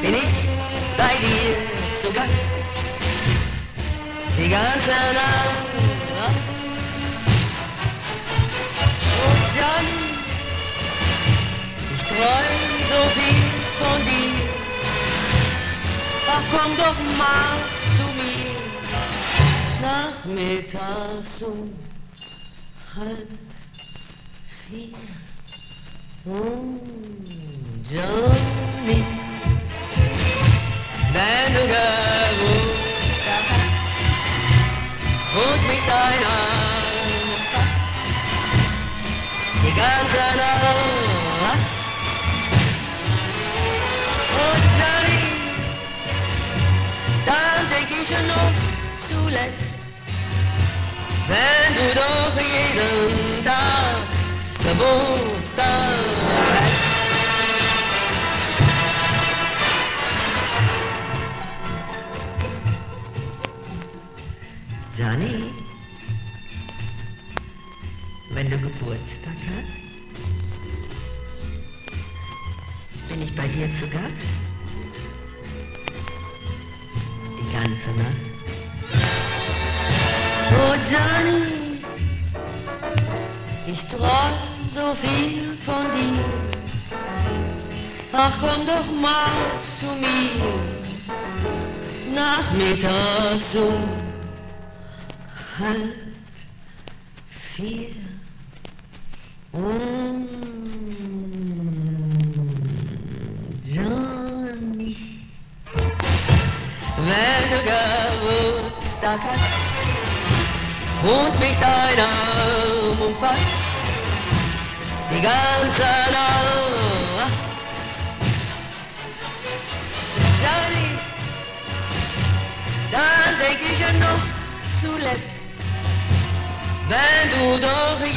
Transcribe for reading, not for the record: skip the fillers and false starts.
bin ich bei dir zu Gast. Die ganze Nacht. Oh Johnny, ich träum so viel von dir. Ach komm doch mal zu mir, nachmittags um 3:30. Johnny, wenn du Geburtstag hast und mich dein Arm umfasst, die ganze Nacht. Oh Johnny, dann denk ich noch zuletzt, wenn du doch jeden Tag Geburtstag hast. Johnny, wenn du Geburtstag hast, bin ich bei dir zu Gast. Die ganze Nacht. Oh Johnny, ich träum so viel von dir. Ach komm doch mal zu mir, nachmittags um 3:30. Johnny, wenn du Geburtstag hast und mich dein Arm umfasst, die ganze Nacht. Johnny, dann denk ich noch zuletzt, wenn du doch